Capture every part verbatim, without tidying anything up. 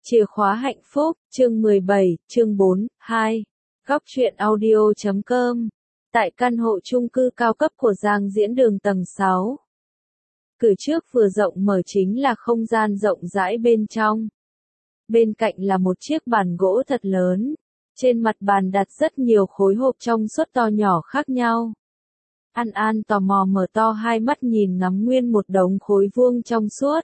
Chìa khóa hạnh phúc, chương mười bảy, chương bốn, hai. Góc truyện audio chấm com. Tại căn hộ chung cư cao cấp của Giang Diễn Đường tầng sáu. Cửa trước vừa rộng mở chính là không gian rộng rãi bên trong. Bên cạnh là một chiếc bàn gỗ thật lớn. Trên mặt bàn đặt rất nhiều khối hộp trong suốt to nhỏ khác nhau. An An tò mò mở to hai mắt nhìn ngắm nguyên một đống khối vuông trong suốt.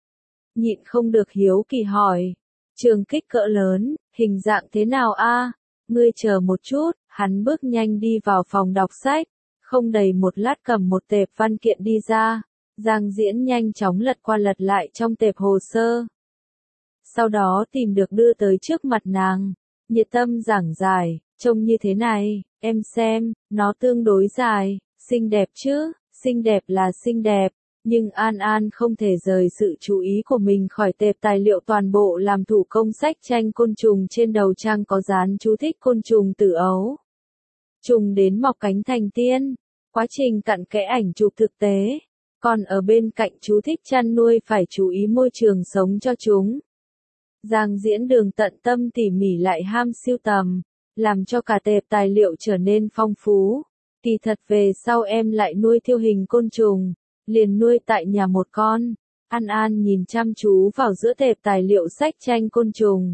Nhịn không được hiếu kỳ hỏi. Trường kích cỡ lớn, hình dạng thế nào a? Ngươi chờ một chút, hắn bước nhanh đi vào phòng đọc sách. Không đầy một lát cầm một tệp văn kiện đi ra. Giang Diễn nhanh chóng lật qua lật lại trong tệp hồ sơ. Sau đó tìm được đưa tới trước mặt nàng. Nhiệt tâm giảng giải, trông như thế này, em xem, nó tương đối dài, xinh đẹp chứ, xinh đẹp là xinh đẹp. Nhưng An An không thể rời sự chú ý của mình khỏi tệp tài liệu toàn bộ làm thủ công sách tranh côn trùng trên đầu trang có dán chú thích côn trùng tử ấu. Trùng đến mọc cánh thành tiên, quá trình cặn kẽ ảnh chụp thực tế, còn ở bên cạnh chú thích chăn nuôi phải chú ý môi trường sống cho chúng. Giang Diễn Đường tận tâm tỉ mỉ lại ham siêu tầm, làm cho cả tệp tài liệu trở nên phong phú. Kỳ thật về sau em lại nuôi thiêu hình côn trùng. Liền nuôi tại nhà một con. An An nhìn chăm chú vào giữa tệp tài liệu sách tranh côn trùng.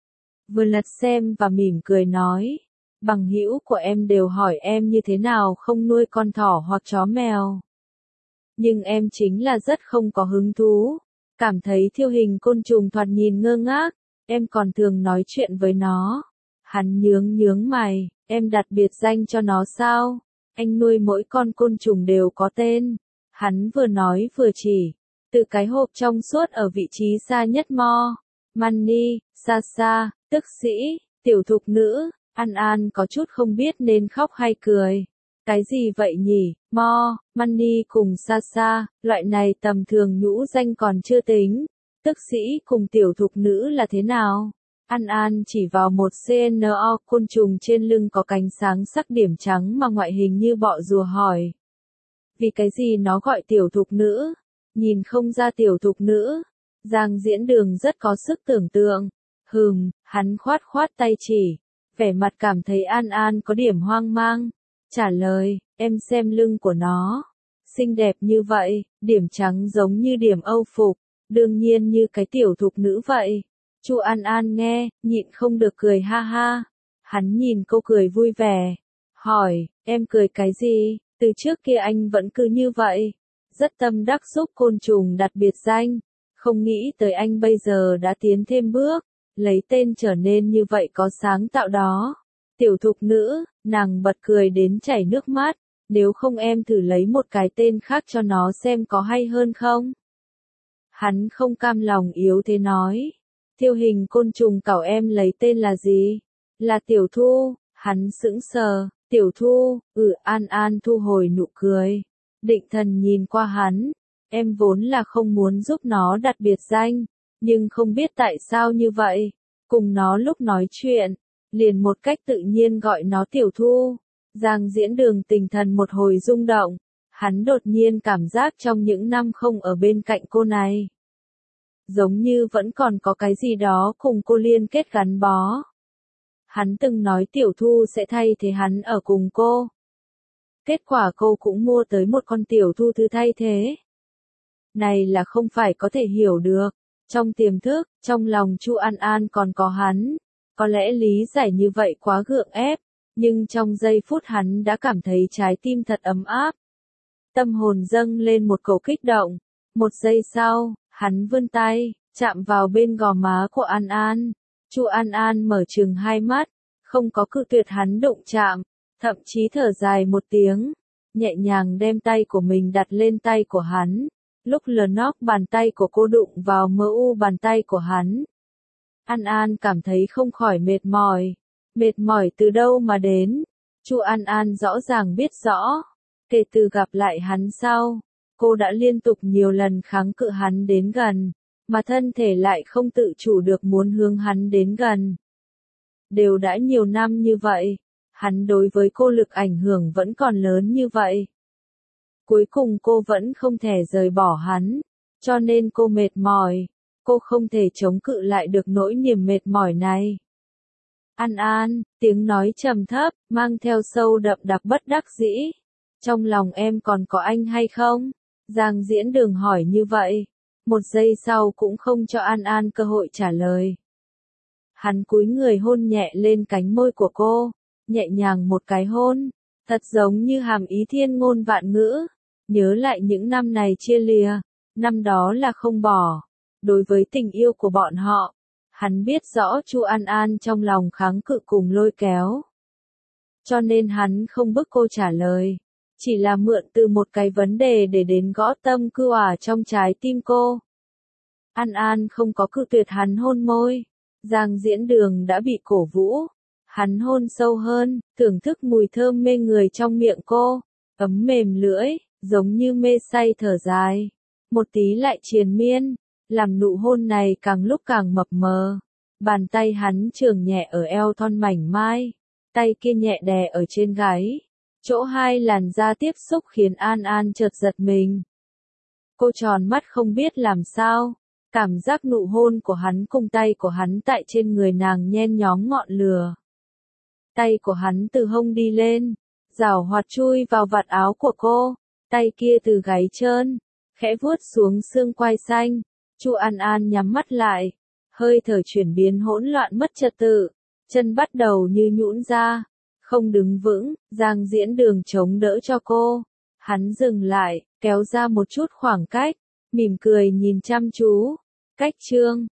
Vừa lật xem và mỉm cười nói. Bằng hữu của em đều hỏi em như thế nào không nuôi con thỏ hoặc chó mèo. Nhưng em chính là rất không có hứng thú. Cảm thấy thiêu hình côn trùng thoạt nhìn ngơ ngác. Em còn thường nói chuyện với nó. Hắn nhướng nhướng mày. Em đặt biệt danh cho nó sao? Anh nuôi mỗi con côn trùng đều có tên. Hắn vừa nói vừa chỉ, từ cái hộp trong suốt ở vị trí xa nhất Mo, Manny, Sasa, tức sĩ, tiểu thục nữ. An An có chút không biết nên khóc hay cười. Cái gì vậy nhỉ? Mo, Manny cùng Sasa, loại này tầm thường nhũ danh còn chưa tính. Tức sĩ cùng tiểu thục nữ là thế nào? An An chỉ vào một xê en o côn trùng trên lưng có cánh sáng sắc điểm trắng mà ngoại hình như bọ rùa hỏi. Vì cái gì nó gọi tiểu thục nữ? Nhìn không ra tiểu thục nữ. Giang Diễn Đường rất có sức tưởng tượng. Hừm, hắn khoát khoát tay chỉ. Vẻ mặt cảm thấy An An có điểm hoang mang. Trả lời, em xem lưng của nó. Xinh đẹp như vậy, điểm trắng giống như điểm Âu phục. Đương nhiên như cái tiểu thục nữ vậy. Chu An An nghe, nhịn không được cười ha ha. Hắn nhìn cô cười vui vẻ. Hỏi, em cười cái gì? Từ trước kia anh vẫn cứ như vậy, rất tâm đắc giúp côn trùng đặt biệt danh, không nghĩ tới anh bây giờ đã tiến thêm bước, lấy tên trở nên như vậy có sáng tạo đó. Tiểu thục nữ, nàng bật cười đến chảy nước mắt, nếu không em thử lấy một cái tên khác cho nó xem có hay hơn không? Hắn không cam lòng yếu thế nói, thiêu hình côn trùng cảo em lấy tên là gì? Là Tiểu Thu. Hắn sững sờ. Tiểu Thu, ừ. An An thu hồi nụ cười. Định thần nhìn qua hắn. Em vốn là không muốn giúp nó đặt biệt danh, nhưng không biết tại sao như vậy. Cùng nó lúc nói chuyện, liền một cách tự nhiên gọi nó Tiểu Thu. Giang Diễn Đường tinh thần một hồi rung động. Hắn đột nhiên cảm giác trong những năm không ở bên cạnh cô này, giống như vẫn còn có cái gì đó cùng cô liên kết gắn bó. Hắn từng nói Tiểu Thu sẽ thay thế hắn ở cùng cô. Kết quả cô cũng mua tới một con Tiểu Thu thứ thay thế. Này là không phải có thể hiểu được. Trong tiềm thức, trong lòng Chu An An còn có hắn. Có lẽ lý giải như vậy quá gượng ép. Nhưng trong giây phút hắn đã cảm thấy trái tim thật ấm áp. Tâm hồn dâng lên một cổ kích động. Một giây sau, hắn vươn tay, chạm vào bên gò má của An An. Chu An An mở trừng hai mắt, không có cự tuyệt hắn đụng chạm, thậm chí thở dài một tiếng, nhẹ nhàng đem tay của mình đặt lên tay của hắn. Lúc lờ nóc bàn tay của cô đụng vào mờ u bàn tay của hắn, An An cảm thấy không khỏi mệt mỏi. Mệt mỏi từ đâu mà đến? Chu An An rõ ràng biết rõ. Kể từ gặp lại hắn sau, cô đã liên tục nhiều lần kháng cự hắn đến gần, mà thân thể lại không tự chủ được muốn hướng hắn đến gần. Đều đã nhiều năm như vậy, hắn đối với cô lực ảnh hưởng vẫn còn lớn như vậy. Cuối cùng cô vẫn không thể rời bỏ hắn, cho nên cô mệt mỏi. cô không thể chống cự lại được nỗi niềm mệt mỏi này. An An, tiếng nói trầm thấp, mang theo sâu đậm đặc bất đắc dĩ. Trong lòng em còn có anh hay không? Giang Diễn Đường hỏi như vậy. Một giây sau cũng không cho An An cơ hội trả lời. Hắn cúi người hôn nhẹ lên cánh môi của cô, nhẹ nhàng một cái hôn, thật giống như hàm ý thiên ngôn vạn ngữ. Nhớ lại những năm này chia lìa, năm đó là không bỏ. Đối với tình yêu của bọn họ, hắn biết rõ Chu An An trong lòng kháng cự cùng lôi kéo. Cho nên hắn không bức cô trả lời, chỉ là mượn từ một cái vấn đề để đến gõ tâm cưa ả trong trái tim cô. An An không có cự tuyệt hắn hôn môi. Giang Diễn Đường đã bị cổ vũ. Hắn hôn sâu hơn, thưởng thức mùi thơm mê người trong miệng cô, ấm mềm lưỡi, giống như mê say thở dài. Một tí lại triền miên, làm nụ hôn này càng lúc càng mập mờ. Bàn tay hắn chườm nhẹ ở eo thon mảnh mai, tay kia nhẹ đè ở trên gáy. Chỗ hai làn da tiếp xúc khiến An An chợt giật mình. Cô tròn mắt không biết làm sao. Cảm giác nụ hôn của hắn cùng tay của hắn tại trên người nàng nhen nhóm ngọn lửa. Tay của hắn từ hông đi lên, giảo hoạt chui vào vạt áo của cô, tay kia từ gáy trơn, khẽ vuốt xuống xương quai xanh. Chu An An nhắm mắt lại, hơi thở chuyển biến hỗn loạn mất trật tự, chân bắt đầu như nhũn ra, không đứng vững. Giang Diễn Đường chống đỡ cho cô, hắn dừng lại, kéo ra một chút khoảng cách, mỉm cười nhìn chăm chú. Cách chương